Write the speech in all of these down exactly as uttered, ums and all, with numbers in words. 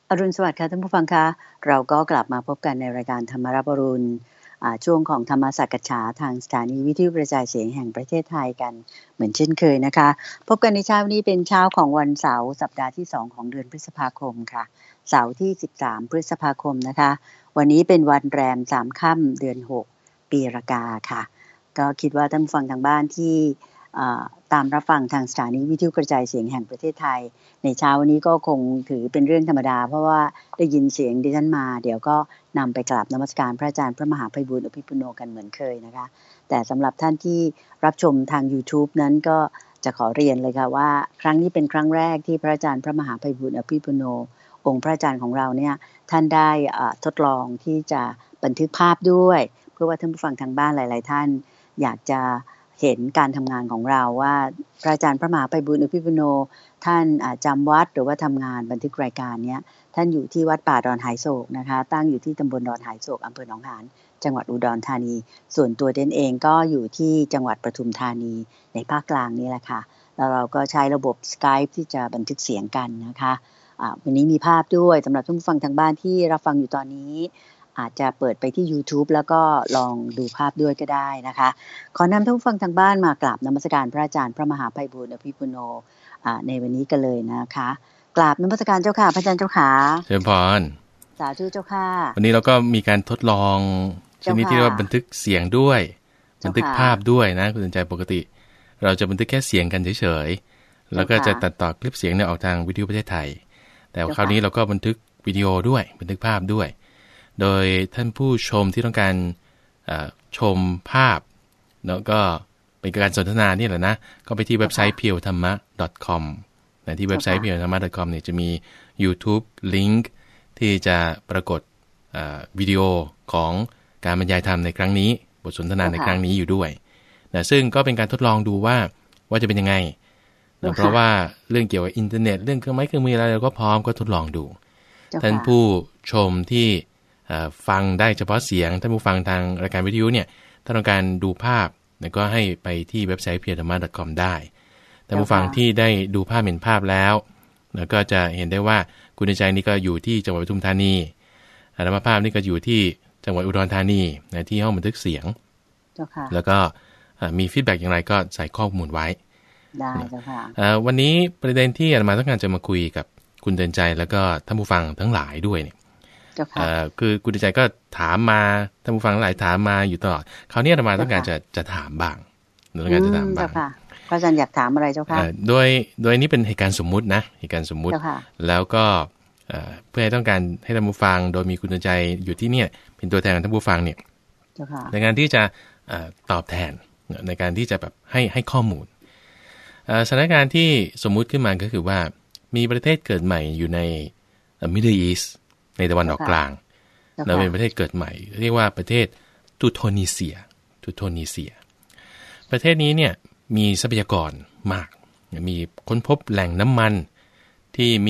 อรุณสวัสดิ์ค่ะท่านผู้ฟังคะเราก็กลับมาพบกันในรายการธรรมรับอรุณช่วงของธรรมสักฉาทางสถานีวิทยุกระจายเสียงแห่งประเทศไทยกันเหมือนเช่นเคยนะคะพบกันในเช้านี้เป็นเช้าของวันเสาร์สัปดาห์ที่สองของเดือนพฤษภาคมค่ะเสาร์ที่สิบสามพฤษภาคมนะคะวันนี้เป็นวันแรมสามค่ำเดือนหกปีรากาค่ะก็คิดว่าท่านผู้ฟังทางบ้านที่ตามรับฟังทางสถานีวิทยุกระจายเสียงแห่งประเทศไทยในเช้าวันนี้ก็คงถือเป็นเรื่องธรรมดาเพราะว่าได้ยินเสียงดิฉันมาเดี๋ยวก็นำไปกราบนมัสการพระอาจารย์พระมหาไพบูลย์อภิปุโนกันเหมือนเคยนะคะแต่สำหรับท่านที่รับชมทาง YouTube นั้นก็จะขอเรียนเลยค่ะว่าครั้งนี้เป็นครั้งแรกที่พระอาจารย์พระมหาไพบูลย์อภิปุโนองค์พระอาจารย์ของเราเนี่ยท่านได้ทดลองที่จะบันทึกภาพด้วยเพื่อว่าท่านผู้ฟังทางบ้านหลายๆท่านอยากจะเห็นการทำงานของเราว่าพระอาจารย์พระมหาไพบูลย์อภิปุโนท่านจำวัดหรือว่าทำงานบันทึกรายการเนี้ยท่านอยู่ที่วัดป่าดอนหายโศกนะคะตั้งอยู่ที่ตำบลดอนหายโศกอำเภอหนองหานจังหวัดอุดรธานีส่วนตัวเดนเองก็อยู่ที่จังหวัดปทุมธานีในภาคกลางนี่แหละค่ะแล้วเราก็ใช้ระบบ Skype ที่จะบันทึกเสียงกันนะคะะวันนี้มีภาพด้วยสำหรับท่านผู้ฟังทางบ้านที่รับฟังอยู่ตอนนี้อาจจะเปิดไปที่ YouTube แล้วก็ลองดูภาพด้วยก็ได้นะคะขอนำท่านผู้ฟังทางบ้านมากราบนมัสการพระอาจารย์พระมหาไพบูลย์อภิปุโนในวันนี้กันเลยนะคะกราบนมัสการเจ้าค่ะพระอาจารย์เจ้าค่ะเชิญพรสาธุเจ้าค่ะวันนี้เราก็มีการทดลองชนิดที่ว่าบันทึกเสียงด้วยบันทึกภาพด้วยนะคุณสนใจปกติเราจะบันทึกแค่เสียงกันเฉยๆแล้วก็จะตัดต่อคลิปเสียงเนี่ยออกทางวิทยุประเทศไทยแต่คราวนี้เราก็บันทึกวิดีโอด้วยบันทึกภาพด้วยโดยท่านผู้ชมที่ต้องการชมภาพแล้วก็เป็นการสนทนานี่แหละนะก็ไปที่เว็บไซต์ เพียวธรรมะ ดอท คอม นะที่เว็บไซต์ เพียวธรรมะ ดอท คอม เนี่ยจะมี YouTube ลิงก์ที่จะปรากฏวิดีโอของการบรรยายธรรมในครั้งนี้บทสนทนาในครั้งนี้อยู่ด้วยนะซึ่งก็เป็นการทดลองดูว่าว่าจะเป็นยังไงนะเพราะว่าเรื่องเกี่ยวกับอินเทอร์เน็ตเรื่องเครื่องไม้เครื่องมืออะไรเราก็พร้อมก็ทดลองดูท่านผู้ชมที่ฟังได้เฉพาะเสียงท่านผู้ฟังทางรายการวิทยุเนี่ยถ้าต้องการดูภาพก็ให้ไปที่เว็บไซต์ เพียวธรรมะ ดอท คอม ได้ท่านผู้ฟังที่ได้ดูภาพเห็นภาพแล้วแล้วก็จะเห็นได้ว่าคุณใจนี่ก็อยู่ที่จังหวัดปทุมธานีธรรมภาพนี่ก็อยู่ที่จังหวัดอุดรธานีนะที่ห้องบันทึกเสียงแล้วก็มีฟีดแบ็กอย่างไรก็ใส่ข้อมูลไว้ได้เจ้าค่ะวันนี้ประเด็นที่อาตมาต้องการจะมาคุยกับคุณเตือนใจแล้วก็ท่านผู้ฟังทั้งหลายด้วยเนี่ยคือคุณใจก็ถามมาท่านผู้ฟังหลายถามมาอยู่ตลอดคราวนี้อาตมาต้องการจะจะถามบ้างต้องการจะถามบ้างพระอาจารย์อยากถามอะไรเจ้าค่ะโดยโดยนี้เป็นเหตุการณ์สมมุตินะเหตุการณ์สมมุติแล้วก็เพื่อให้ต้องการให้ท่านผู้ฟังโดยมีคุณใจอยู่ที่เนี่ยเป็นตัวแทนของท่านผู้ฟังเนี่ยในการที่จะตอบแทนในการที่จะแบบให้ให้ข้อมูลสถานการณ์ที่สมมุติขึ้นมาก็คือว่ามีประเทศเกิดใหม่อยู่ใน Middle East ในตะวันออกกลางเราเป็นประเทศเกิดใหม่เรียกว่าประเทศตูโทนีเซียตูโทนีเซียประเทศนี้เนี่ยมีทรัพยากรมากมีค้นพบแหล่งน้ำมันที่มี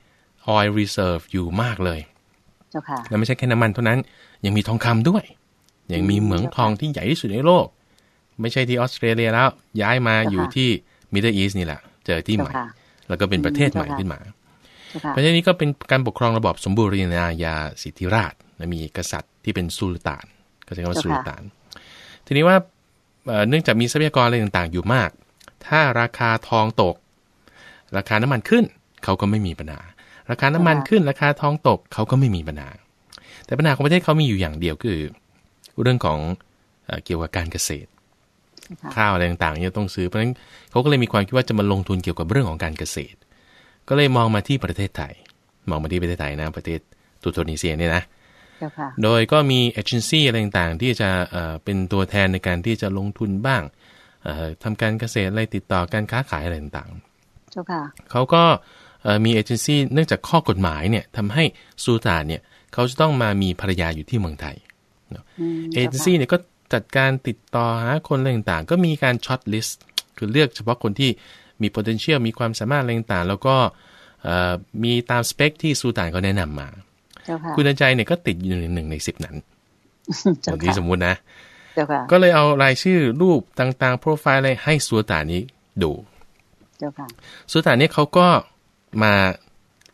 oil reserve อยู่มากเลยและไม่ใช่แค่น้ำมันเท่านั้นยังมีทองคำด้วยยังมีเหมืองทองที่ใหญ่ที่สุดในโลกไม่ใช่ที่ออสเตรเลียแล้วย้ายมาอยู่ที่ Middle East นี่แหละเจอที่ใหม่แล้วก็เป็นประเทศใหม่ขึ้นมาประเทศนี้ก็เป็นการปกครองระบอบสมบูรณาญาสิทธิราชย์มีกษัตริย์ที่เป็นสุลต่านก็ใช้คำว่าสุลต่านทีนี้ว่าเนื่องจากมีทรัพยากรอะไรต่างๆอยู่มากถ้าราคาทองตกราคาน้ำมันขึ้นเขาก็ไม่มีปัญหาราคาน้ำมันขึ้นราคาทองตกเขาก็ไม่มีปัญหาแต่ปัญหาของประเทศเขามีอยู่อย่างเดียวคือเรื่องของเกี่ยวกับการเกษตรข้าวอะไรต่างๆเนี่ยต้องซื้อเพราะฉะนั้นเขาก็เลยมีความคิดว่าจะมาลงทุนเกี่ยวกับเรื่องของการเกษตรก็เลยมองมาที่ประเทศไทยมองมาที่ประเทศไทยนะประเทศตูโทนีเซียเนี่ยนะโดยก็มีเอเจนซี่อะไรต่างๆที่จะเป็นตัวแทนในการที่จะลงทุนบ้างทำการเกษตรอะไรติดต่อการค้าขายอะไรต่างๆเขาก็มีเอเจนซี่เนื่องจากข้อกฎหมายเนี่ยทำให้ซูตานเนี่ยเขาจะต้องมามีภรรยาอยู่ที่เมืองไทยเอเจนซี่เนี่ยก็จัดการติดต่อหาคนอะไรต่างๆก็มีการช็อตลิสต์คือเลือกเฉพาะคนที่มี potential มีความสามารถอะไรต่างๆแล้วก็มีตามสเปคที่ซูตานเขาแนะนำมาคุณใจเนี่ยก็ติดอยู่หนึ่งในสิบนั้นอย่างที่สมมุตินะก็เลยเอารายชื่อรูปต่างๆโปรไฟล์อะไรให้ซูตานนี้ดูซูตานนี้เขาก็มา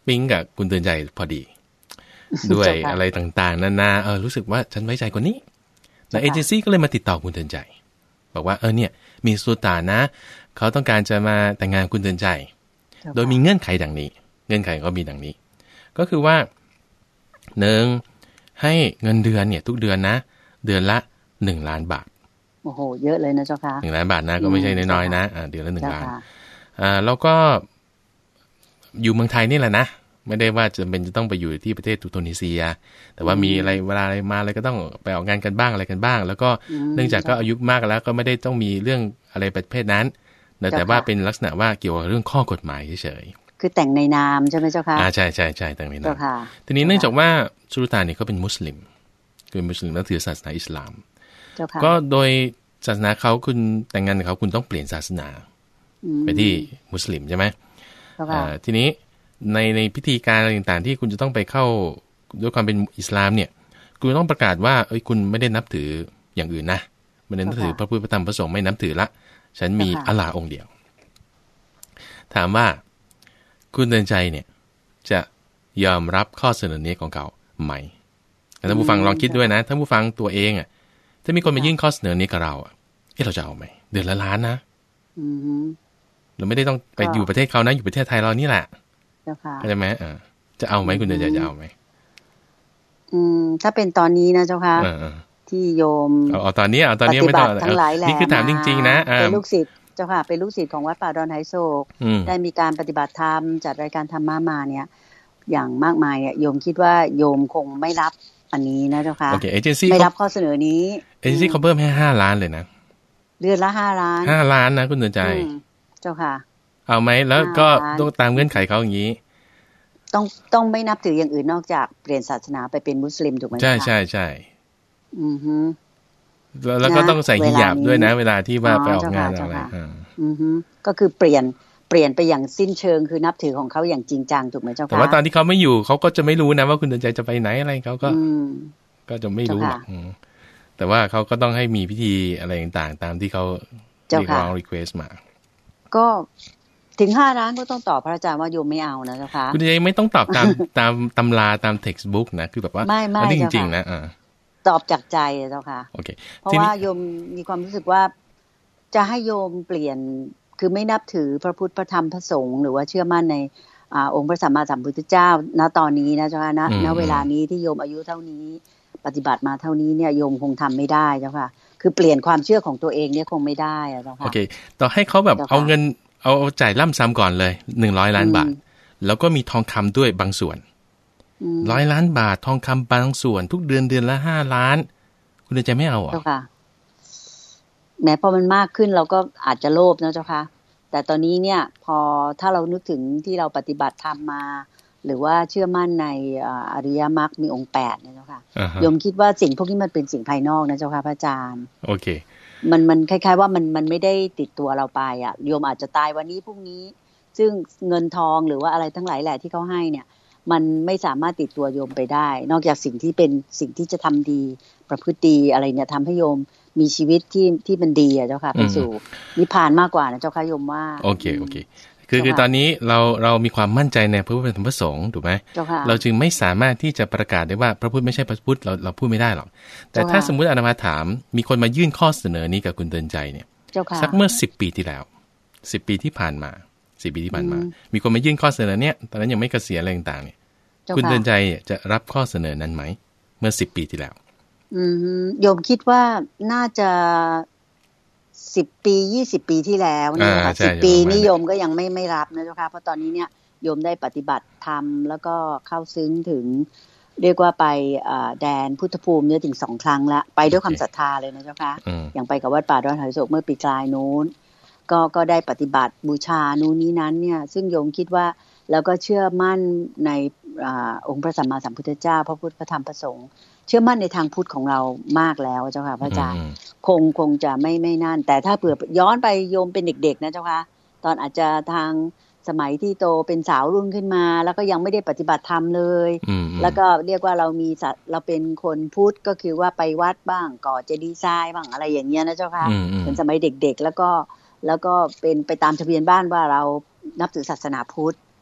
ปิ๊งกับคุณเตือนใจพอดีด้วยอะไรต่างๆนานาเออรู้สึกว่าฉันไว้ใจคนนี้แล้วเอเจนซี่ก็เลยมาติดต่อคุณเตือนใจบอกว่าเออเนี่ยมีสุลต่านนะเขาต้องการจะมาแต่งงานคุณเตือนใจโดยมีเงื่อนไขดังนี้เงื่อนไขก็มีดังนี้ก็คือว่าหนึ่งให้เงินเดือนเนี่ยทุกเดือนนะเดือนละหนึ่งล้านบาทโอ้โหเยอะเลยนะเจ้าค่ะหนึ่งล้านบาทนะก็ไม่ใช่น้อยๆนะเดือนละหนึ่งล้านอ่าแล้วก็อยู่เมืองไทยนี่แหละนะไม่ได้ว่าจะเป็นจะต้องไปอยู่ที่ประเทศตุนิเซียแต่ว่ามีอะไรเวลาอะไรมาอะไรก็ต้องไปออกงานกันบ้างอะไรกันบ้างแล้วก็เนื่องจากก็อายุมากแล้วก็ไม่ได้ต้องมีเรื่องอะไรประเภทนั้นแต่ว่าเป็นลักษณะว่าเกี่ยวกับเรื่องข้อกฎหมายเฉยๆคือแต่งในนามใช่ไหมเจ้าค่ะอ่าใช่ใช่ใช่แต่งในนามทีนี้เนื่องจากว่าสุลต่านเนี่ยเขาเป็นมุสลิมคือมุสลิมนับถือศาสนาอิสลามก็โดยศาสนาเขาคุณแต่งงานกับเขาคุณต้องเปลี่ยนศาสนาไปที่มุสลิมใช่ไหมทีนี้ในในพิธีการอะไรต่างๆที่คุณจะต้องไปเข้าด้วยความเป็นอิสลามเนี่ยคุณต้องประกาศว่าเอ้ยคุณไม่ได้นับถืออย่างอื่นนะไม่ได้นับถือพระพุทธพระธรรมพระสงฆ์ไม่นับถือละฉันมีอัลลอฮ์องค์เดียวถามว่าคุณเตือนใจเนี่ยจะยอมรับข้อเสนอนี้ของเขาไหมท่านผู้ฟังลองคิดด้วยนะท่านผู้ฟังตัวเองอ่ะถ้ามีคนมายื่นข้อเสนอนี้กับเราอ่ะเอ๊ะเราจะเอาไหมเดือนละล้านนะเราไม่ได้ต้องไปอยู่ประเทศเขานะอยู่ประเทศไทยเรานี่แหละเข้าใจไหมอ่าจะเอาไหมคุณเตือนใจจะเอาไหมอืมถ้าเป็นตอนนี้นะเจ้าค่ะที่โยมเอาตอนนี้เอาตอนนี้ไม่ต้องนี่คือถามจริงๆนะเป็นลูกศิษย์เจ้าค่ะเป็นลูกศิษย์ของวัดป่าดอนไหโศกได้มีการปฏิบัติธรรมจัดรายการธรรมะมาเนี่ยอย่างมากมายเนี่ยโยมคิดว่าโยมคงไม่รับอันนี้นะเจ้าค่ะ okay, ไม่รับข้อเสนอนี้เอเจนซี่เขาเพิ่มให้ห้าล้านเลยนะเดือนละห้าล้านห้าล้านนะคุณเตือนใจเจ้าค่ะเอาไหมแล้วก็ต้องตามเงื่อนไขเขาอย่างนี้ต้องต้องไม่นับถืออย่างอื่นนอกจากเปลี่ยนศาสนาไปเป็นมุสลิมถูกไหมใช่ใช่ใช่อือฮึแล้วก็ต้องใส่ฮิญาบด้วยนะเวลาที่ว่าไปออกงานอะไรอือฮึก็คือเปลี่ยนเปลี่ยนไปอย่างสิ้นเชิงคือนับถือของเขาอย่างจริงจังถูกไหมเจ้าค่ะแต่ว่าตอนที่เขาไม่อยู่เขาก็จะไม่รู้นะว่าคุณเตือนใจจะไปไหนอะไรเขาก็ก็จะไม่รู้หรอกแต่ว่าเขาก็ต้องให้มีพิธีอะไรต่างๆตามที่เขาเรียกร้องรีเควสต์มาก็ถึงห้าล้านก็ต้องตอบพระอาจารย์ว่าโยมไม่เอานะเจ้าค่ะคุณเตือนใจไม่ต้องตอบตามตามตำราตาม textbook นะคือแบบว่าอันนี้จริงๆนะอ่าตอบจากใจเจ้าค่ะเพราะว่าโยมมีความรู้สึกว่าจะให้โยมเปลี่ยนคือไม่นับถือพระพุทธพระธรรมพระสงฆ์หรือว่าเชื่อมั่นในอ่าองค์พระสัมมาสัมพุทธเจ้าณตอนนี้นะเจ้าค่ะณณเวลานี้ที่โยมอายุเท่านี้ปฏิบัติมาเท่านี้เนี่ยโยมคงทำไม่ได้เจ้าค่ะคือเปลี่ยนความเชื่อของตัวเองเนี่ยคงไม่ได้เจ้าค่ะโอเคต่อให้เขาแบบเอาเงินเอาจ่ายล่ำซ้ำก่อนเลยหนึ่งร้อยล้านบาทแล้วก็มีทองคำด้วยบางส่วนร้อยล้านบาททองคำบางส่วนทุกเดือนเดือนละห้าล้านคุณจะไม่เอาอ่ะเจ้าค่ะแม้พอมันมากขึ้นเราก็อาจจะโลภนะเจ้าค่ะแต่ตอนนี้เนี่ยพอถ้าเรานึกถึงที่เราปฏิบัติธรรมมาหรือว่าเชื่อมั่นในอริยมรรคมีองค์แปดนะเจ้าค่ะโยมคิดว่าสิ่งพวกนี้มันเป็นสิ่งภายนอกนะเจ้าค่ะพระอาจารย์โอเคมันมันคล้ายๆว่ามันมันไม่ได้ติดตัวเราไปอ่ะโยมอาจจะตายวันนี้พรุ่งนี้ซึ่งเงินทองหรือว่าอะไรทั้งหลายแหละที่เขาให้เนี่ยมันไม่สามารถติดตัวโยมไปได้นอกจากสิ่งที่เป็นสิ่งที่จะทำดีประพฤติดีอะไรเนี่ยทำให้โยมมีชีวิตที่ที่มันดีอ่ะเจ้าค่ะไปสู่นิพพานมากกว่านะเจ้าค่ะโยมว่าโอเคโอเคคือคือตอนนี้เราเรามีความมั่นใจในพระพุทธธรรมพระสงฆ์ถูกไหมเราจึงไม่สามารถที่จะประกาศได้ว่าพระพุทธไม่ใช่พระพุทธเราเราพูดไม่ได้หรอกแต่ถ้าสมมุติอาตมาถามมีคนมายื่นข้อเสนอนี้กับคุณเตือนใจเนี่ยสักเมื่อสิบปีที่แล้วสิบปีที่ผ่านมาสิบปีที่ผ่านมามีคนมายื่นข้อเสนอเนี้ยตอนนั้นยังไม่เกษียณอะไรต่างๆเนี่ยคุณเตือนใจจะรับข้อเสนอนั้นไหมเมื่อสิบปีที่แล้วอืมโยมคิดว่าน่าจะสิบปียี่สิบปีที่แล้วนะคะสิบปีนี่โยมก็ยังไม่ไม่รับนะเจ้าค่ะเพราะตอนนี้เนี่ยโยมได้ปฏิบัติธรรมแล้วก็เข้าซึ้งถึงเรียกว่าไปแดนพุทธภูมิเนี่ยถึงสองครั้งละไปด้วยความศรัทธาเลยนะเจ้าค่ะอย่างไปกับวัดป่าดอนไหโศกเมื่อปีกลายนู้นก็ก็ได้ปฏิบัติบูชานู้นนี้นั้นเนี่ยซึ่งโยมคิดว่าแล้วก็เชื่อมั่นในอองค์พระสัมมาสัมพุทธเจ้าพระพุทธพระธรรมพระสงฆ์เชื่อมั่นในทางพุทธของเรามากแล้วเจ้าค่ะพระอาจารย์คงคงจะไม่ไม่นั่นแต่ถ้าเผื่อย้อนไปโยมเป็นเด็กๆนะเจ้าค่ะตอนอาจจะทางสมัยที่โตเป็นสาวรุ่นขึ้นมาแล้วก็ยังไม่ได้ปฏิบัติธรรมเลยแล้วก็เรียกว่าเรามีเราเป็นคนพุทธก็คือว่าไปวัดบ้างก่อเจดีย์ทรายบ้างอะไรอย่างเงี้ยนะเจ้าค่ะเป็นสมัยเด็กๆแล้วก็แล้วก็เป็นไปตามทะเบียนบ้านว่าเรานับถือศาสนาพุทธ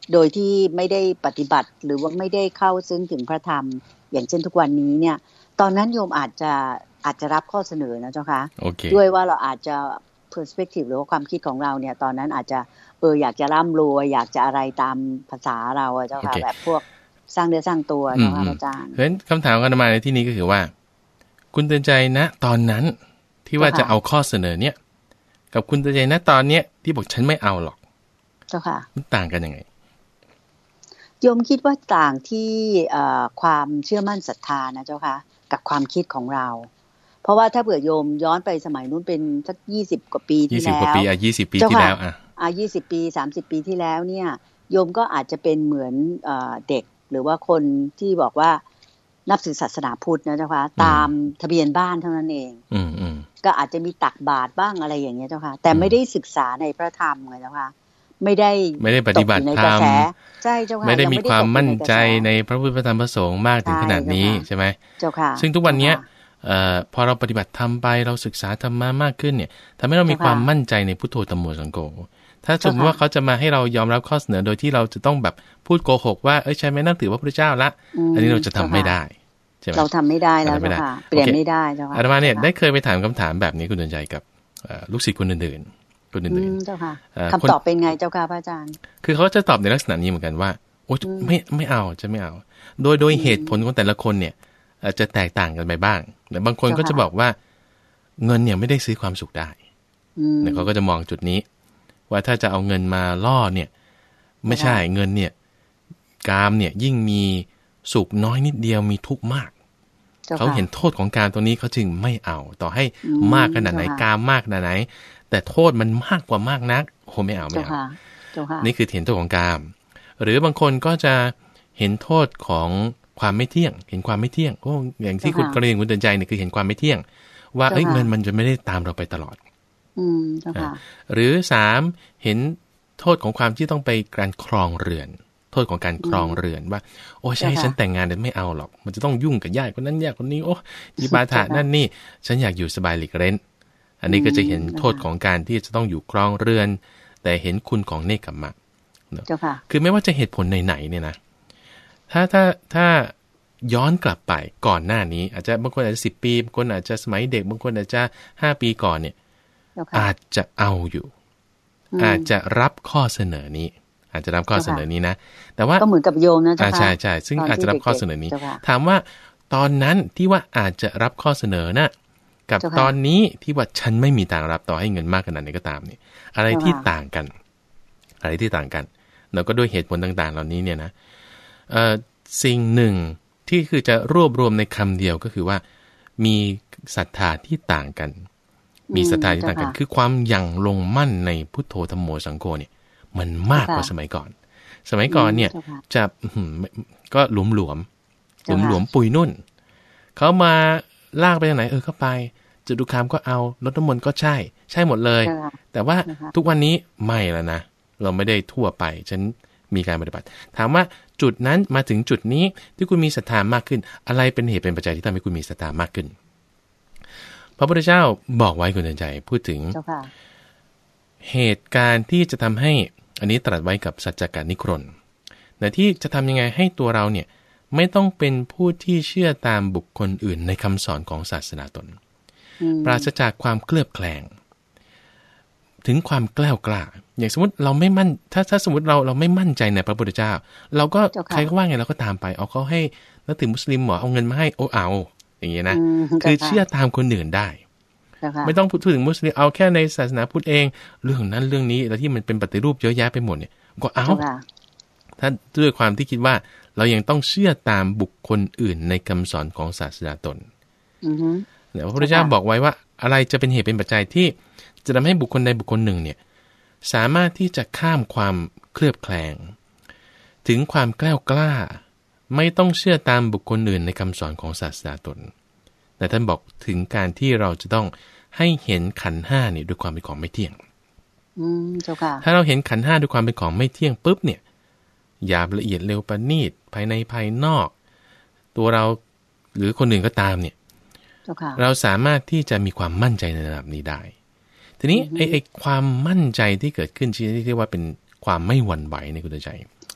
โดยที่ไม่ได้ปฏิบัติหรือว่าไม่ได้เข้าซึ้งถึงพระธรรมอย่างเช่นทุกวันนี้เนี่ยตอนนั้นโยมอาจจะอาจจะรับข้อเสนอนะเจ้าค่ะ okay. ด้วยว่าเราอาจจะ perspective หรือว่าความคิดของเราเนี่ยตอนนั้นอาจจะเอออยากจะร่ำรวยอยากจะอะไรตามภาษาเราเจ้าค่ะ okay. แบบพวกสร้างเนื้อสร้างตัวเจ้าค่ะอาจารย์เพราะฉะนั้นคำถามกันมาในที่นี้ก็คือว่าคุณเตือนใจนะตอนนั้นที่ว่าจะเอาข้อเสนอเนี่ยกับคุณเตือนใจนะตอนเนี้ยที่บอกฉันไม่เอาหรอกเจ้าค่ะมันต่างกันยังไงโยมคิดว่าต่างที่ความเชื่อมั่นศรัทธานะเจ้าค่ะกับความคิดของเราเพราะว่าถ้าเผื่อโยมย้อนไปสมัยนู้นเป็นสักยี่สิบกว่าปีที่แล้วยี่สิบกว่าปีอ่ะยี่สิบปีที่แล้วอ่ะอ่ะยี่สิบปีสามสิบปีที่แล้วเนี่ยโยมก็อาจจะเป็นเหมือนเอ่อเด็กหรือว่าคนที่บอกว่านับถือศาสนาพุทธนะเจ้าค่ะตามทะเบียนบ้านเท่านั้นเองอืมๆก็อาจจะมีตักบาตรบ้างอะไรอย่างเงี้ยเจ้าค่ะแต่ไม่ได้ศึกษาในพระธรรมไงเจ้าค่ะไม่ได้ไม่ได้ปฏิบัติธรรมใช่เจ้าค่ะไม่ได้มีความมั่นใจในพระพุทธพระธรรมพระสงฆ์มากถึงขนาดนี้ใช่ไหมเจ้าค่ะซึ่งทุกวันนี้เอ่อพอเราปฏิบัติธรรมไปเราศึกษาธรรมะมากขึ้นเนี่ยทำให้เรามีความมั่นใจในพุทโธธัมโมสังโฆถ้าสมมติว่าเขาจะมาให้เรายอมรับข้อเสนอโดยที่เราจะต้องแบบพูดโกหกว่าเอ้ยฉันไม่นับถือพระพุทธเจ้าละอันนี้เราจะทำไม่ได้ใช่ไหมเราทำไม่ได้แล้วค่ะเปลี่ยนไม่ได้เจ้าค่ะอาตมาเนี่ยได้เคยไปถามคำถามแบบนี้คุณเดินใจกับลูกศิษย์คนอื่นๆคนอื่นๆเจ้าค่ะคำตอบเป็นไงเจ้าค่ะพระอาจารย์คือเขาจะตอบในลักษณะนี้เหมือนกันว่าโอ้ไม่ไม่เอาจะไม่เอาโดยโดยเหตุผลของแต่ละคนเนี่ยจะแตกต่างกันไปบ้างแต่บางคนก็จะบอกว่าเงินเนี่ยไม่ได้ซื้อความสุขได้เนี่ยเขาก็จะมองจุดนี้ว่าถ้าจะเอาเงินมาล่อเนี่ยไม่ใช่เงินเนี่ยกามเนี่ยยิ่งมีสุขน้อยนิดเดียวมีทุกข์มากเขาเห็นโทษของกามตรงนี้เขาจึงไม่เอาต่อให้มากขนาดไหนกามมากขนาดไหนแต่โทษมันมากกว่ามากนักโอ้ไม่เอาไม่เอานี่คือเห็นโทษของกามหรือบางคนก็จะเห็นโทษของความไม่เที่ยงเห็นความไม่เที่ยงโอ้อย่างที่คุณกรณีคุณเตือนใจเนี่ยคือเห็นความไม่เที่ยงว่าเอ้ยเงินมันจะไม่ได้ตามเราไปตลอดอืมเจ้าค่ะหรือสามเห็นโทษของความที่ต้องไปการครองเรือนโทษของการครองเรือนว่าโอ้ใช่ฉันแต่งงานแต่ไม่เอาหรอกมันจะต้องยุ่งกับญาติคนนั้นญาติคนนี้โอ้ยีบาถะนั่นนี่ฉันอยากอยู่สบายหลีกเร้นอันนี้ก็จะเห็นโทษของการที่จะต้องอยู่ครองเรือนแต่เห็นคุณของเนกขัมมะเจ้าค่ะคือไม่ว่าจะเหตุผลไหนๆเนี่ยนะถ้าถ้าถ้าย้อนกลับไปก่อนหน้านี้อาจจะบางคนอาจจะสิบปีบางคนอาจจะสมัยเด็กบางคนอาจจะห้าปีก่อนเนี่ยอาจจะเอาอยู่อาจจะรับข้อเสนอนี้อาจจะรับข้อเสนอนี้นะแต่ว่าก็เหมือนกับโยมนะเจ้าค่ะใช่ใช่ซึ่งอาจจะรับข้อเสนอนี้ถามว่าตอนนั้นที่ว่าอาจจะรับข้อเสนอนะกับตอนนี้ที่ว่าฉันไม่มีต่างรับต่อให้เงินมากขนาดไหนก็ตามเนี่ยอะไรที่ต่างกันอะไรที่ต่างกันแล้วก็ด้วยเหตุผลต่างๆเหล่านี้เนี่ยนะเอ่อสิ่งหนึ่งที่คือจะรวบรวมในคำเดียวก็คือว่ามีศรัทธาที่ต่างกันมีศรัทธาที่ต่างกันคือความยังลงมั่นในพุทโธธัมโมสังโฆเนี่ยมันมากกว่าสมัยก่อนสมัยก่อนเนี่ยจะก็หลวมหลวมหลวมหลวมปุยนุ่นเขามาลากไปทางไหนเออก็ไปจตุคามก็เอารถน้ำมนต์ก็ใช่ใช่หมดเลยแต่ว่าทุกวันนี้ไม่แล้วนะเราไม่ได้ทั่วไปฉันมีการปฏิบัติถามว่าจุดนั้นมาถึงจุดนี้ที่คุณมีศรัทธามากขึ้นอะไรเป็นเหตุเป็นปัจจัยที่ทำให้คุณมีศรัทธามากขึ้นพระพุทธเจ้าบอกไว้คุณเตือนใจพูดถึงเหตุการณ์ที่จะทำให้อันนี้ตรัสไว้กับสัจจการนิครนแต่ที่จะทำยังไงให้ตัวเราเนี่ยไม่ต้องเป็นผู้ที่เชื่อตามบุคคลอื่นในคำสอนของศาสนาตนปราศจากความเคลือบแคลงถึงความแกล้วกล้าอย่างสมมติเราไม่มั่นถ้าถ้าสมมติเราเราไม่มั่นใจในพระพุทธเจ้าเราก็ใครก็ว่าไงเราก็ตามไปเอาเขาให้นักถือมุสลิมหมอเอาเงินมาให้โอ้เอาอย่างเงี้ยนะคือเชื่อตามคนอื่นได้ไม่ต้องพูดถึงมุสลิมเอาแค่ในศาสนาพุทธเองเรื่องนั้นเรื่องนี้แล้วที่มันเป็นปฏิรูปเยอะแยะไปหมดเนี่ยก็เอาถ้าด้วยความที่คิดว่าเรายังต้องเชื่อตามบุคคลอื่นในคำสอนของศาสนาตนเนี่ยพระพุทธเจ้าบอกไว้ว่าอะไรจะเป็นเหตุเป็นปัจจัยที่จะทำให้บุคคลใดบุคคลหนึ่งเนี่ยสามารถที่จะข้ามความเคลือบแคลงถึงความแกล้วกล้าไม่ต้องเชื่อตามบุคคลอื่นในคำสอนของศาสนาตนแต่ท่านบอกถึงการที่เราจะต้องให้เห็นขันธ์ห้านี่ด้วยความเป็นของไม่เที่ยงอืมเจ้าค่ะถ้าเราเห็นขันธ์ห้าด้วยความเป็นของไม่เที่ยงปุ๊บเนี่ยหยาบละเอียดเร็วประณีตภายในภายนอกตัวเราหรือคนอื่นก็ตามเนี่ยเราสามารถที่จะมีความมั่นใจในระดับนี้ได้ทีนี้ไอ้ไอ้ความมั่นใจที่เกิดขึ้นที่เรียกว่าเป็นความไม่หวั่นไหวในคุณใจ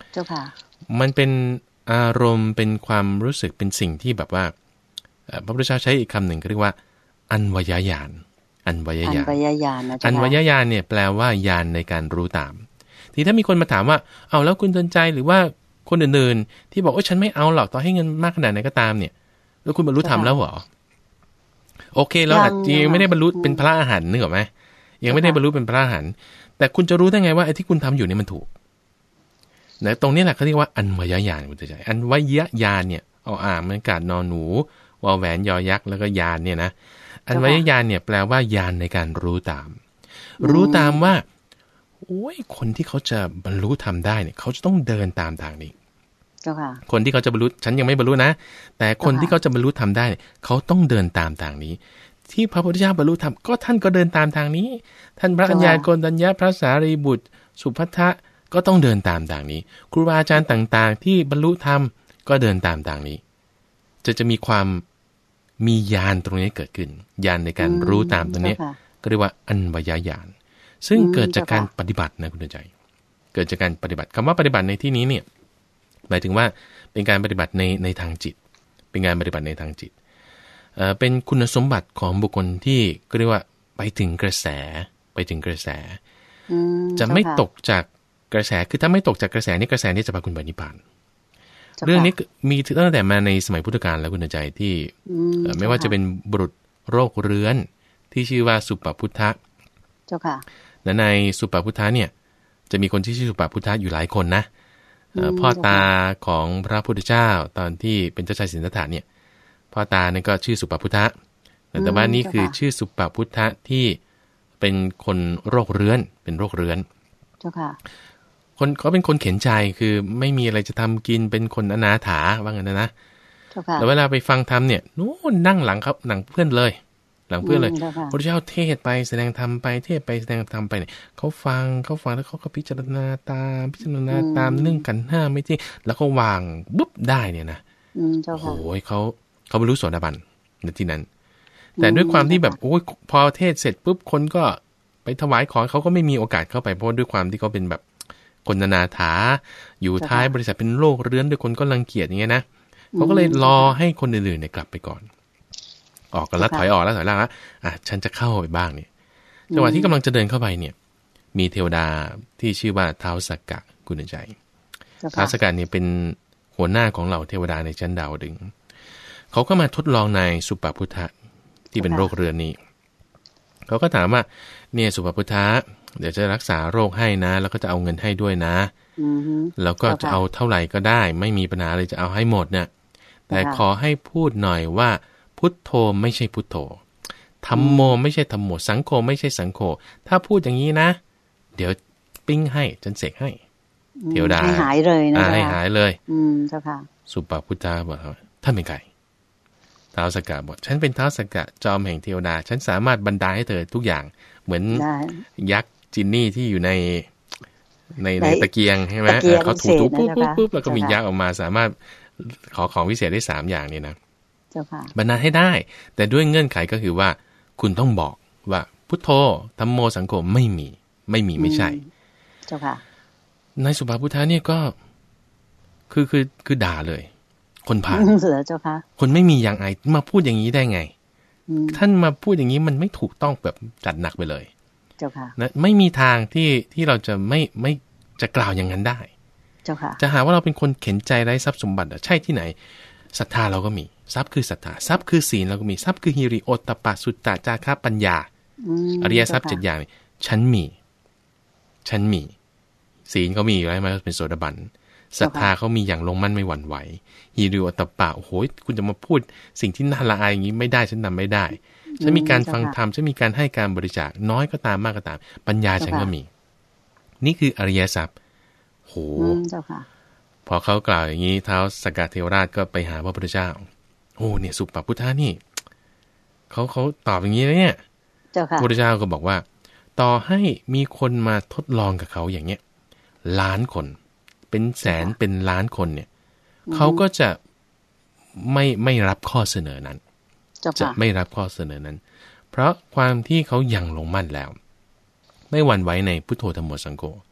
เจ้าค่ะมันเป็นอารมณ์เป็นความรู้สึกเป็นสิ่งที่แบบว่าพระพุทธเจ้าใช้อีกคำหนึ่งเรียกว่าอันวยญาณอันวยญาณอันวยญาณนะอันวยญาณเนี่ยแปลว่าญาณในการรู้ตามทีถ้ามีคนมาถามว่าเอาแล้วคุณเตือนใจหรือว่าคนอื่นๆที่บอกว่าฉันไม่เอาหรอกต่อให้เงินมากขนาดไหนก็ตามเนี่ยแล้วคุณบรรลุธรรมแล้วเหรอโอเคแล้วอาจจะยังไม่ได้บรรลุเป็นพระอรหันต์นึกออกไหมยังไม่ได้บรรลุเป็นพระอรหันต์แต่คุณจะรู้ได้ไงว่าไอ้ที่คุณทำอยู่นี่มันถูกนะตรงนี้แหละเขาเรียกว่าอันวยญาณคุณเตือนใจอันวยญาณเนี่ยเอาอ่างมันกาดนอนหนูวอแหวนยอยักษ์แล้วก็ญาณเนี่ยนะอันวยญาณเนี่ยแปลว่าญาณในการรู้ตามรู้ตามว่าโอ้ยคนที่เขาจะบรรลุธรรมได้เนี่ยเขาจะต้องเดินตามทางนี้คนที่เขาจะบรรลุฉันยังไม่บรรลุนะแต่คนที่เขาจะบรรลุธรรมได้เขาต้องเดินตามทางนี้ที่พระพุทธเจ้าบรรลุธรรมก็ท่านก็เดินตามทางนี้ท่านพระอัญญาโกณฑัญญะพระสารีบุตรสุภัททะก็ต้องเดินตามทางนี้ครูบาอาจารย์ต่างๆที่บรรลุธรรมก็เดินตามทางนี้จะจะมีความมีญาณตรงนี้เกิดขึ้นญาณในการรู้ตามตรงนี้ก็เรียกว่าอันวยญาณซึ่งเกิดจากการปฏิบัตินะคุณใจเกิดจากการปฏิบัติคำว่าปฏิบัติในที่นี้เนี่ยหมายถึงว่าเป็นการปฏิบัติในในทางจิตเป็นการปฏิบัติในทางจิตเอ่อเป็นคุณสมบัติของบุคคลที่ก็เรียกว่าไปถึงกระแสไปถึงกระแสจะไม่ตกจากกระแสคือถ้าไม่ตกจากกระแสนี้กระแสนี้จะพาคุณไปนิพพานเรื่องนี้มีตั้งแต่มาในสมัยพุทธกาลแล้วคุณใจที่ไม่ว่าจะเป็นบุรุษโรคเรื้อนที่ชื่อว่าสุปพุทธะเจ้าค่ะและในสุปพุทธะเนี่ยจะมีคนที่ชื่อสุปพุทธะอยู่หลายคนนะพ่อตาของพระพุทธเจ้าตอนที่เป็นเจ้าชายสิทธัตถะเนี่ยพ่อตาเนี่ยก็ชื่อสุปพุทธะแต่ว่านี่คือชื่อสุปพุทธะที่เป็นคนโรคเรื้อนเป็นโรคเรื้อนเจ้าค่ะคนเขาเป็นคนเข็นใจคือไม่มีอะไรจะทำกินเป็นคนอนาถาว่างั้นนะนะแต่เวลาไปฟังธรรมเนี่ยนู้นนั่งหลังครับหลังเพื่อนเลยหลังเพื่อนเลยพระเจ้าเทศไปแสดงธรรมไปเทศไปแสดงธรรมไปเนี่ยเขาฟังเขาฟังแล้วเขาก็พิจารณาตามพิจารณาตามเรื่องขันธ์ห้าไม่จริงแล้วก็วางปุ๊บได้เนี่ยนะโอ้ยเขาเขาบรรลุโสดาบันในที่นั้นแต่ด้วยความที่แบบโอ้ยพอเทศเสร็จปุ๊บคนก็ไปถวายของเขาก็ไม่มีโอกาสเข้าไปเพราะด้วยความที่เขาเป็นแบบคนอนาถาอยู่ท้ายบริษัทเป็นโรคเรื้อนด้วยคนก็รังเกียจอย่างเงี้ยนะเขาก็เลยรอให้คนอื่นๆเนี่ยกลับไปก่อนออกกันแล้วถอยออกแล้วถอยล่างแล้วอ่ะฉันจะเข้าไปบ้างเนี่ยจังหวะที่กำลังจะเดินเข้าไปเนี่ยมีเทวดาที่ชื่อว่าท้าวสักกะกุณใจท้าวสักกะเนี่ยเป็นหัวหน้าของเหล่าเทวดาในชั้นดาวดึงเขาก็มาทดลองในสุปพุทธะที่เป็นโรคเรื้อนนี้เขาก็ถามว่าเนี่ยสุปพุทธะเดี๋ยวจะรักษาโรคให้นะแล้วก็จะเอาเงินให้ด้วยนะแล้วก็จะเอาเท่าไหร่ก็ได้ไม่มีปัญหาเลยจะเอาให้หมดเนี่ยแต่ขอให้พูดหน่อยว่าพุทโธไม่ใช่พุทโธธัมโมไม่ใช่ธัมโมสังโฆไม่ใช่สังโฆถ้าพูดอย่างนี้นะเดี๋ยวปิ้งให้ฉันเสกให้เทวดาให้หายเลยนะให้หายเลยอืมเจ้าค่ะสุปพุทธะบอกท่านเป็นใครท้าวสักกะบอกฉันเป็นท้าวสักกะจอมแห่งเทวดาฉันสามารถบรรดาให้เธอทุกอย่างเหมือนยักษ์จินนี่ที่อยู่ในในในตะเกียงใช่ไหมเขาถูถูปุ๊บปุ๊บปุ๊บแล้วก็มียักษ์ออกมาสามารถขอของวิเศษได้สามอย่างนี่นะบรรดาให้ได้แต่ด้วยเงื่อนไขก็คือว่าคุณต้องบอกว่าพุทโธธัมโมสังโฆไม่มีไม่มีไม่ใช่เจ้าค่ะในสุปพุทธะเนี่ยก็คือคือคือด่าเลยคนผ่านเสือเจ้าค่ะคนไม่มีอย่างไอมาพูดอย่างนี้ได้ไงท่านมาพูดอย่างนี้มันไม่ถูกต้องแบบจัดหนักไปเลยเจ้าค่ะนะไม่มีทางที่ที่เราจะไม่ไม่จะกล่าวอย่างนั้นได้เจ้าค่ะจะหาว่าเราเป็นคนเข็นใจไร้ทรัพย์สมบัติใช่ที่ไหนศรัทธาเราก็มีทรัพย์คือศรัทธาทรัพย์คือศีลเราก็มีทรัพย์คือฮิริโอตตปะสุตตะจาคะปัญญาอริยทรัพย์เจ็ดอย่างฉันมีฉันมีศีลเขามีอยู่แล้วมันเป็นโสดาบันศรัทธาเขามีอย่างลงมั่นไม่หวั่นไหวฮิริโอตตปะโอ้โหคุณจะมาพูดสิ่งที่น่าละอายอย่างนี้ไม่ได้ฉันทำไม่ได้ฉันมีการฟังธรรมฉันมีการให้การบริจาคน้อยก็ตามมากก็ตามปัญญาฉันก็มีนี่คืออริยทรัพย์โหพอเขากล่าวอย่างนี้ท้าวสักกะเทวราชก็ไปหาพระพุทธเจ้าโอ้เนี่ยสุปพุทธะนี่เขาเขาตอบอย่างนี้เลยเนี่ยพระพุทธเจ้าก็บอกว่าต่อให้มีคนมาทดลองกับเขาอย่างเงี้ยล้านคนเป็นแสนเป็นล้านคนเนี่ยเขาก็จะไม่ไม่รับข้อเสนอนั้นจะไม่รับข้อเสนอนั้นเพราะความที่เขายังลงมั่นแล้วไม่หวั่นไหวในพุทโธธัมโมสังโฆ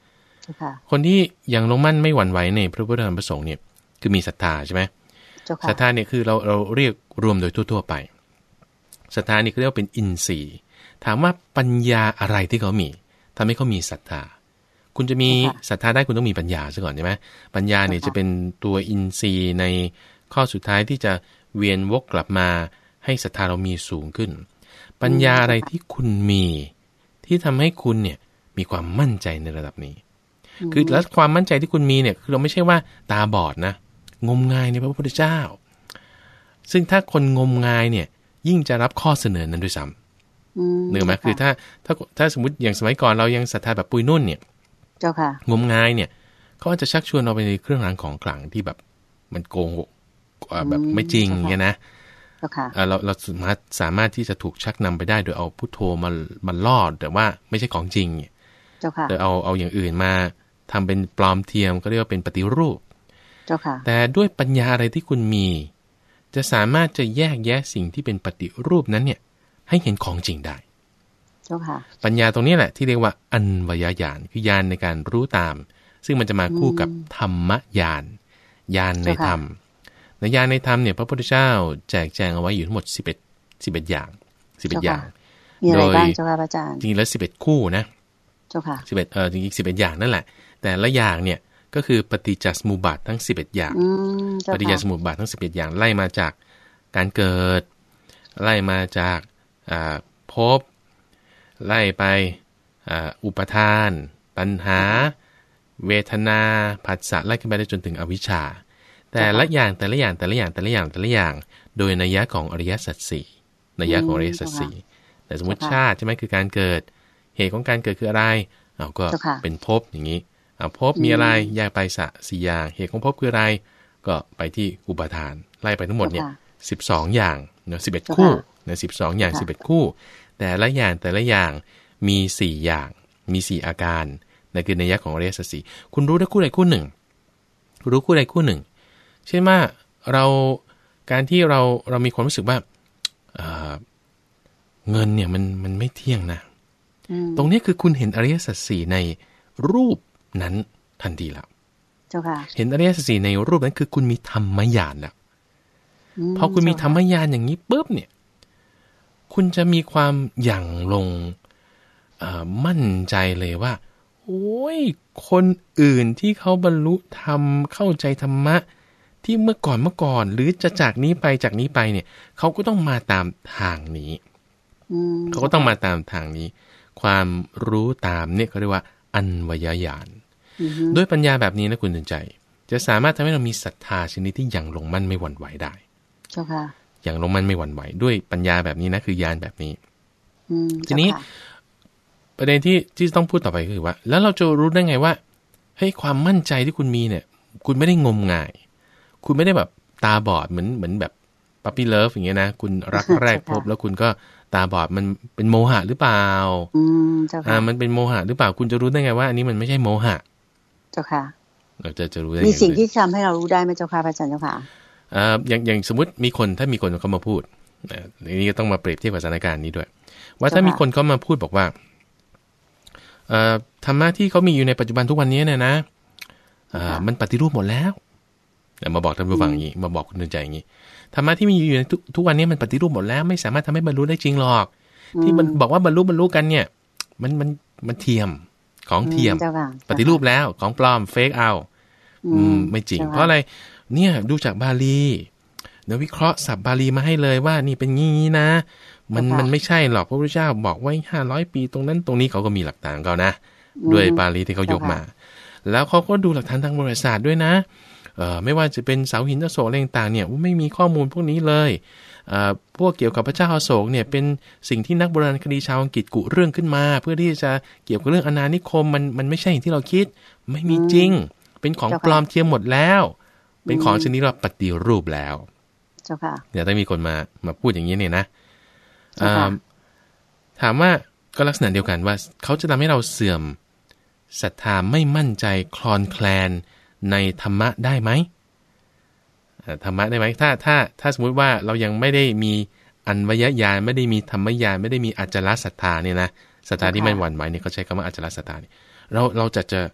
คนที่ยังลงมั่นไม่หวั่นไหวในพระพุทธธรรมประสงค์เนี่ยคือมีศรัทธาใช่ไหมศรัทธาเนี่ยคือเราเราเรียกรวมโดยทั่วๆไปศรัทธานี่เขาเรียกว่าเป็นอินทรีย์ถามว่าปัญญาอะไรที่เขามีทำให้เขามีศรัทธาคุณจะมีศรัทธาได้คุณต้องมีปัญญาซะก่อนใช่ไหมปัญญาเนี่ยจะเป็นตัวอินทรีย์ในข้อสุดท้ายที่จะเวียนวกกลับมาให้ศรัทธาเรามีสูงขึ้นปัญญาอะไรที่คุณมีที่ทำให้คุณเนี่ยมีความมั่นใจในระดับนี้คือแล้วความมั่นใจที่คุณมีเนี่ยคือเราไม่ใช่ว่าตาบอดนะงมงายในพระพุทธเจ้าซึ่งถ้าคนงมงายเนี่ยยิ่งจะรับข้อเสนอนั้นด้วยซ้ำเนื้อไหมคือถ้าถ้าถ้าสมมติอย่างสมัยก่อนเรายังศรัทธาแบบปุยนุ่นเนี่ยเจ้าค่ะงมงายเนี่ยเขาอาจจะชักชวนเราไปในเครื่องรางของขลังที่แบบมันโกงแบบไม่จริงเงี้ยนะเราเราสามารถสามารถที่จะถูกชักนำไปได้โดยเอาพุทโธมามาล่อแต่ว่าไม่ใช่ของจริงเนี่ยโดยเอาเอาอย่างอื่นมาทำเป็นปลอมเทียมก็เรียกว่าเป็นปฏิรูปแต่ด้วยปัญญาอะไรที่คุณมีจะสามารถจะแยกแยะสิ่งที่เป็นปฏิรูปนั้นเนี่ยให้เห็นของจริงได้ปัญญาตรงนี้แหละที่เรียกว่าอัญญญาณคือญาณในการรู้ตามซึ่งมันจะมาคู่กับธรรมญาณญาณในธรรมในญาณในธรรมเนี่ยพระพุทธเจ้าแจกแจงเอาไว้อยู่ทั้งหมดสิบเอ็ด สิบเอ็ดอย่างสิบเอ็ดอย่างมีอะไรบ้างเจ้าค่ะอาจารย์จริงๆแล้วสิบเอ็ดคู่นะเจ้าค่ะสิบเอ็ดเอ่อจริงๆสิบเอ็ดอย่างนั่นแหละแต่ละอย่างเนี่ยก็คือปฏิจจสมุปบาททั้งสิบเอ็ดอย่างปฏิจจสมุปบาททั้งสิบเอ็ดอย่างไล่มาจากการเกิดไล่มาจากอ่าภพไล่ไปอ่าอุปทานตัณหาเวทนาผัสสะไล่ขึ้นไปได้จนถึงอวิชชาแต่ละอย่างแต่ละอย่างแต่ละอย่างแต่ละอย่างแต่ละอย่างโดยนัยยะของอริยสัจสี่นัยยะของอริยสัจสี่แต่สมมติชาติใช่ไหมคือการเกิดเหตุของการเกิดคืออะไรเอาก็เป็นภพอย่างนี้เอาภพมีอะไรแยกไปสะสี่อย่างเหตุของภพคืออะไรก็ไปที่อุปทานไล่ไปทั้งหมดเนี่ยสิบสองอย่างเนาะสิบเอ็ดคู่เนาะสิบสองอย่างสิบเอ็ดคู่แต่ละอย่างแต่ละอย่างมีสี่อย่างมีสี่อาการนั่นคือนัยยะของอริยสัจสี่คุณรู้ได้คู่ใดคู่หนึ่งรู้คู่ใดคู่หนึ่งเช่นว่าเราการที่เราเรามีความรู้สึกว่า เ, เงินเนี่ยมันมันไม่เที่ยงนะตรงนี้คือคุณเห็นอริยสัจสี่ในรูปนั้นทันทีแล้วเห็นอริยสัจสี่ในรูปนั้นคือคุณมีธรรมญาณแล้วพอคุณมีธรรมญาณอย่างนี้ปุ๊บเนี่ยคุณจะมีความหยั่งลงมั่นใจเลยว่าโอ้ยคนอื่นที่เขาบรรลุธรรมเข้าใจธรรมะที่เมื่อก่อนเมื่อก่อนหรือจะจากนี้ไปจากนี้ไปเนี่ยเขาก็ต้องมาตามทางนี้เขาก็ต้องมาตามทางนี้ความรู้ตามเนี่ยเขาเรียกว่าอัญญญาณด้วยปัญญาแบบนี้นะคุณใจจะสามารถทำให้เรามีศรัทธาชนิดที่ยังลงมั่นไม่หวั่นไหวได้เจ้าค่ะอย่างลงมั่นไม่หวั่นไหวด้วยปัญญาแบบนี้นะคือญาณแบบนี้ทีนี้ประเด็นที่ที่ต้องพูดต่อไปคือว่าแล้วเราจะรู้ได้ไงว่าเฮ้ยความมั่นใจที่คุณมีเนี่ยคุณไม่ได้งมงายคุณไม่ได้แบบตาบอดเหมือนเหมือนแบบปั๊ปปี้เลิฟอย่างเงี้ยนะคุณรักแรกพบแล้วคุณก็ตาบอดมันเป็นโมหะหรือเปล่าอืมเจ้าค่ะอ่ามันเป็นโมหะหรือเปล่าคุณจะรู้ได้ไงว่าอันนี้มันไม่ใช่โมหะเจ้าค่ะเราจะจะรู้ได้มีสิ่งที่ทำให้เรารู้ได้ไหมเจ้าค่ะพระอาจารย์เจ้าค่ะอ่าอย่างอย่างสมมติมีคนถ้ามีคนเขามาพูดอันนี้ก็ต้องมาเปรียบเทียบกับสถานการณ์นี้ด้วยว่าถ้ามีคนเขามาพูดบอกว่าเอ่อธรรมะที่เขามีอยู่ในปัจจุบันทุกวันนี้เนี่ยนะอ่ามันปฏิรูปหมดแล้วมาบอกท่านผู้ฟังอย่างนี้มาบอกคุณใจอย่างนี้ธรรมะที่มีอยู่ในทุกทุกวันนี้มันปฏิรูปหมดแล้วไม่สามารถทำให้บรรลุได้จริงหรอกที่มันบอกว่าบรรลุบรรลุกันเนี่ยมันมันมันเทียมของเทียมปฏิรูปแล้วของปลอมเฟกเอาไม่จริงเพราะอะไรเนี่ยดูจากบาลีเดี๋ยววิเคราะห์ศัพท์บาลีมาให้เลยว่านี่เป็นงี้นะมันมันไม่ใช่หรอกพระพุทธเจ้าบอกไว้ห้าร้อยปีตรงนั้นตรงนี้เขาก็มีหลักฐานเขานะด้วยบาลีที่เขายกมาแล้วเขาก็ดูหลักฐานทางประวัติศาสตร์ด้วยนะเอ่อไม่ว่าจะเป็นเสาหินอโศกอะไรต่างๆเนี่ยไม่มีข้อมูลพวกนี้เลยเอ่อพวกเกี่ยวกับพระเจ้าอโศกเนี่ยเป็นสิ่งที่นักโบราณคดีชาวอังกฤษกุเรื่องขึ้นมาเพื่อที่จะเกี่ยวกับเรื่องอาณานิคมมันมันไม่ใช่อย่างที่เราคิดไม่มีจริงเป็นของปลอมเทียมหมดแล้วเป็นของชนิดเราปฏิรูปแล้วเจ้าค่ะเดี๋ยวต้องมีคนมามาพูดอย่างนี้เนี่ยนะถามว่าก็ลักษณะเดียวกันว่าเขาจะทำให้เราเสื่อมศรัทธาไม่มั่นใจคลอนแคลนในธรรมะได้ไหมธรรมะได้ไหมถ้าถ้าถ้าสมมุติว่าเรายังไม่ได้มีอัญญญาณไม่ได้มีธรรมญาณไม่ได้มีอจลศรัทธาเนี่ยนะศรัทธาที่ไม่หวั่นไหวเนี่ยเขาใช้คำว่าอจลศรัทธาเนี่ยเราเราจะจะ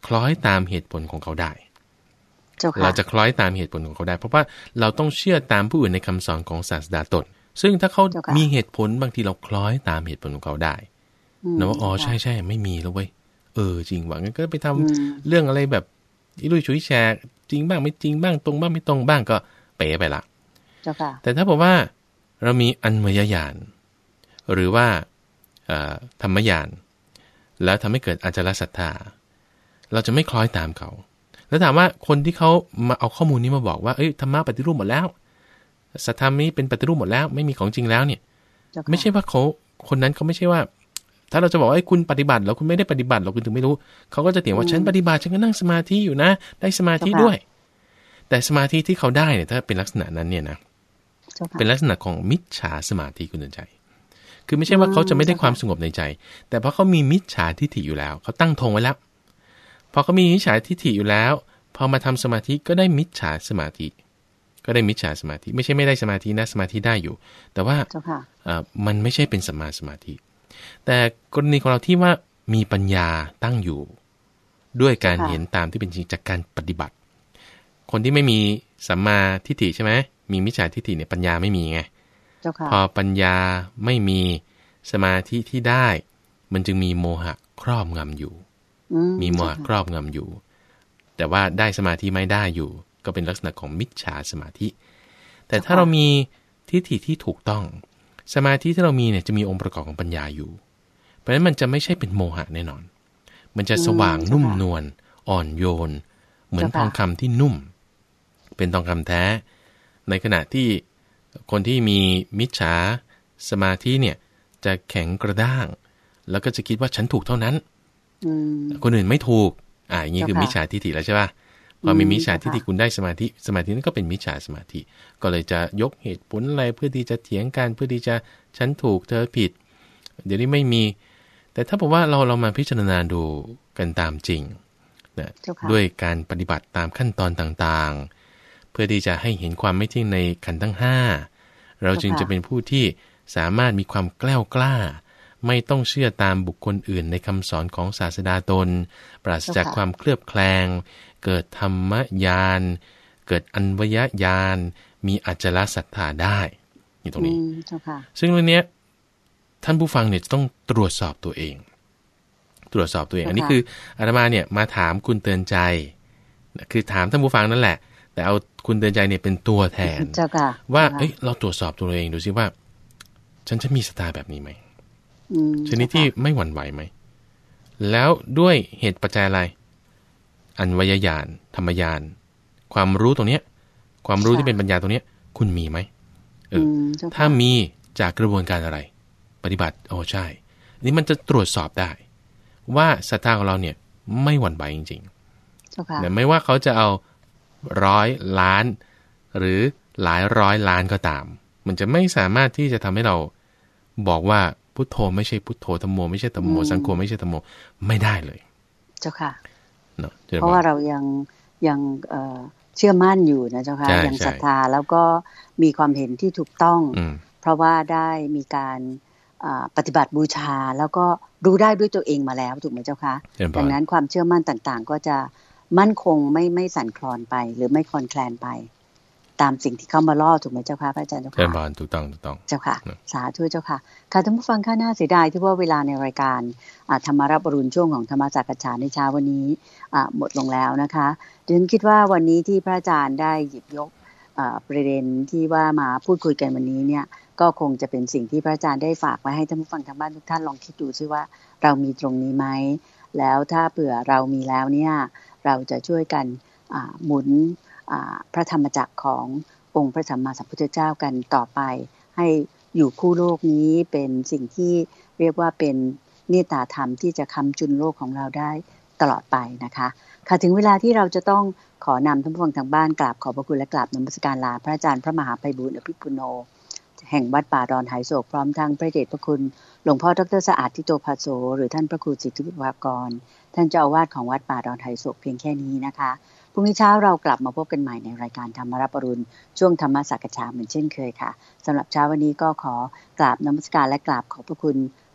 คล้อยตามเหตุผลของเขาได้เราจะคล้อยตามเหตุผลของเขาได้เพราะว่าเราต้องเชื่อตามผู้อื่นในคำสอนของศาสดาตนซึ่งถ้าเขามีเหตุผลบางทีเราคล้อยตามเหตุผลของเขาได้นะว่าอ๋อใช่ใช่ไม่มีแล้วเว้ยเออจริงหวังงั้นก็ไปทำเรื่องอะไรแบบอิลุยชุยแชร์จริงบ้างไม่จริงบ้างตรงบ้างไม่ตรงบ้างก็เป๋ไปละแต่ถ้าบอกว่าเรามีอันมยญาณหรือว่าธรรมญาณแล้วทำให้เกิดอาจารศรัทธาเราจะไม่คล้อยตามเขาแล้วถามว่าคนที่เขามาเอาข้อมูลนี้มาบอกว่าเอ้ยธรรมะปฏิรูปหมดแล้วสัทธรรมนี้เป็นปฏิรูปหมดแล้วไม่มีของจริงแล้วเนี่ยไม่ใช่ว่าเขาคนนั้นเขาไม่ใช่ว่าถ้าเราจะบอกว่าไอ้คุณปฏิบัติแล้วคุณไม่ได้ปฏิบัติเราคุณถึงไม่รู้เขาก็จะเถียงว่าฉันปฏิบัติฉันก็นั่งสมาธิอยู่นะได้สมาธิด้วยแต่สมาธิที่เขาได้เนี่ยถ้าเป็นลักษณะนั้นเนี่ยนะเป็นลักษณะของมิจฉาสมาธิคุณเดินใจคือไม่ใช่ว่าเขาจะไม่ได้ความสงบในใจแต่เพราะเขามีมิจฉาทิฏฐิอยู่แล้วเขาตั้งธงไว้แล้วพอเขามีมิจฉาทิฏฐิอยู่แล้วพอมาทำสมาธิก็ได้มิจฉาสมาธิก็ได้มิจฉาสมาธิไม่ใช่ไม่ได้สมาธินะสมาธิได้อยู่แต่ว่ามันไม่ใช่เป็นสัมมาสมาธิแต่กรณีของเราที่ว่ามีปัญญาตั้งอยู่ด้วยการเห็นตามที่เป็นจริงจากการปฏิบัติคนที่ไม่มีสัมมาทิฏฐิใช่ไหมมีมิจฉาทิฏฐิเนี่ยปัญญาไม่มีไงพอปัญญาไม่มีสมาธิที่ได้มันจึงมีโมหะครอบงำอยู่มีโมหะครอบงำอยู่แต่ว่าได้สมาธิไม่ได้อยู่ก็เป็นลักษณะของมิจฉาสมาธิแต่ถ้าเรามีทิฏฐิที่ถูกต้องสมาธิที่เรามีเนี่ยจะมีองค์ประกอบของปัญญาอยู่เพราะฉะนั้นมันจะไม่ใช่เป็นโมหะแน่นอนมันจะสว่างนุ่มนวลอ่อนโยนเหมือนทองคำที่นุ่มเป็นทองคำแท้ในขณะที่คนที่มีมิจฉาสมาธิเนี่ยจะแข็งกระด้างแล้วก็จะคิดว่าฉันถูกเท่านั้นคนอื่นไม่ถูกอ่าอย่างนี้คือมิจฉาทิฏฐิแล้วใช่ป่ะพอมีมิจฉาทิฏฐิคุณได้สมาธิสมาธินั้นก็เป็นมิจฉาสมาธิก็เลยจะยกเหตุผลอะไรเพื่อที่จะเถียงกันเพื่อที่จะฉันถูกเธอผิดเดี๋ยวนี้ไม่มีแต่ถ้าบอกว่าเราเรามาพิจารณาดูกันตามจริงนะด้วยการปฏิบัติตามขั้นตอนต่างๆเพื่อที่จะให้เห็นความไม่เที่ยงในขันธ์ทั้งห้าเราจึงจะเป็นผู้ที่สามารถมีความแกล้วกล้าไม่ต้องเชื่อตามบุคคลอื่นในคำสอนของศาสดาตนปราศจากความเคลือบแคลงเกิดธรรมญาณเกิดอัญญญาณมีอจารศรัทธาได้อยู่ตรงนี้ซึ่งเรื่องนี้ท่านผู้ฟังเนี่ยจะต้องตรวจสอบตัวเองตรวจสอบตัวเองอันนี้คืออาตมาเนี่ยมาถามคุณเตือนใจคือถามท่านผู้ฟังนั่นแหละแต่เอาคุณเตือนใจเนี่ยเป็นตัวแทนว่าเอ้ยเราตรวจสอบตัวเองดูซิว่าฉันจะมีศรัทธาแบบนี้ไหมชนิดที่ไม่หวั่นไหวไหมแล้วด้วยเหตุปัจจัยอะไรอัญญญาณธรรมญาณความรู้ตรงเนี้ยความรู้ที่เป็นปัญญาตรงเนี้ยคุณมีไหมเออถ้ามีจากกระบวนการอะไรปฏิบัติโอ้ใช่นี่มันจะตรวจสอบได้ว่าศรัทธาของเราเนี่ยไม่หวั่นไหวจริงๆแต่ไม่ว่าเขาจะเอาร้อยล้านหรือหลายร้อยล้านก็ตามมันจะไม่สามารถที่จะทำให้เราบอกว่าพุทโธไม่ใช่พุทโธธัมโมไม่ใช่ธัมโมสังโฆไม่ใช่ธัมโมไม่ได้เลยเจ้าค่ะเนาะเพราะว่าเรายังยังเอ่อเชื่อมั่นอยู่นะเจ้าค่ะยังศรัทธาแล้วก็มีความเห็นที่ถูกต้องเพราะว่าได้มีการปฏิบัติบูชาแล้วก็รู้ได้ด้วยตัวเองมาแล้วถูกไหมเจ้าคะดังนั้นความเชื่อมั่นต่างๆก็จะมั่นคงไม่ไม่สั่นคลอนไปหรือไม่คลอนแคลนไปตามสิ่งที่เข้ามาล่อถูกไหมเจ้าค่ะพระอาจารย์เจ้าค่ะเป็นบานถูกต้องถูกต้องเจ้าค่ะสาธุเจ้าค่ะค่ะท่านผู้ฟังข้าน่าเสียดายที่ว่าเวลาในรายการธรรมรับอรุณช่วงของธรรมจักรฉาในเช้าวันนี้หมดลงแล้วนะคะดิฉันคิดว่าวันนี้ที่พระอาจารย์ได้หยิบยกประเด็นที่ว่ามาพูดคุยกันวันนี้เนี่ยก็คงจะเป็นสิ่งที่พระอาจารย์ได้ฝากไว้ให้ท่านผู้ฟังทางบ้านทุกท่านลองคิดดูซิว่าเรามีตรงนี้ไหมแล้วถ้าเผื่อเรามีแล้วเนี่ยเราจะช่วยกันหมุนพระธรรมจักรขององค์พระสัมมาสัมพุทธเจ้ากันต่อไปให้อยู่คู่โลกนี้เป็นสิ่งที่เรียกว่าเป็นเมตตาธรรมที่จะค้ำจุนโลกของเราได้ตลอดไปนะคะค่ะถึงเวลาที่เราจะต้องขอนำท่านผู้ฟังทางบ้านกราบขอบพระคุณและกราบนมัสการลาพระอาจารย์พระมหาไพบูลย์อภิปุโนแห่งวัดป่าดอนหายโศกพร้อมทั้งพระเดชพระคุณหลวงพ่อดร.สะอาดทิโตภาโสหรือท่านพระครูสิทธิวิภากรท่านเจ้าอาวาสของวัดป่าดอนหายโศกเพียงแค่นี้นะคะพรุ่งนี้เช้าเรากลับมาพบกันใหม่ในรายการธรรมรับอรุณช่วงธรรมสักกะฉาเหมือนเช่นเคยค่ะสำหรับเช้าวันนี้ก็ขอกราบนมัสการและกราบขอบพระคุณ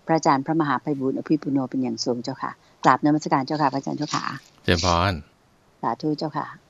พระอาจารย์พระมหาไพบูลย์อภิปุโนเป็นอย่างสูงเจ้าค่ะกราบนมัสการเจ้าค่ะพระอาจารย์เจ้าค่ะเจริญพรสาธุเจ้าค่ะ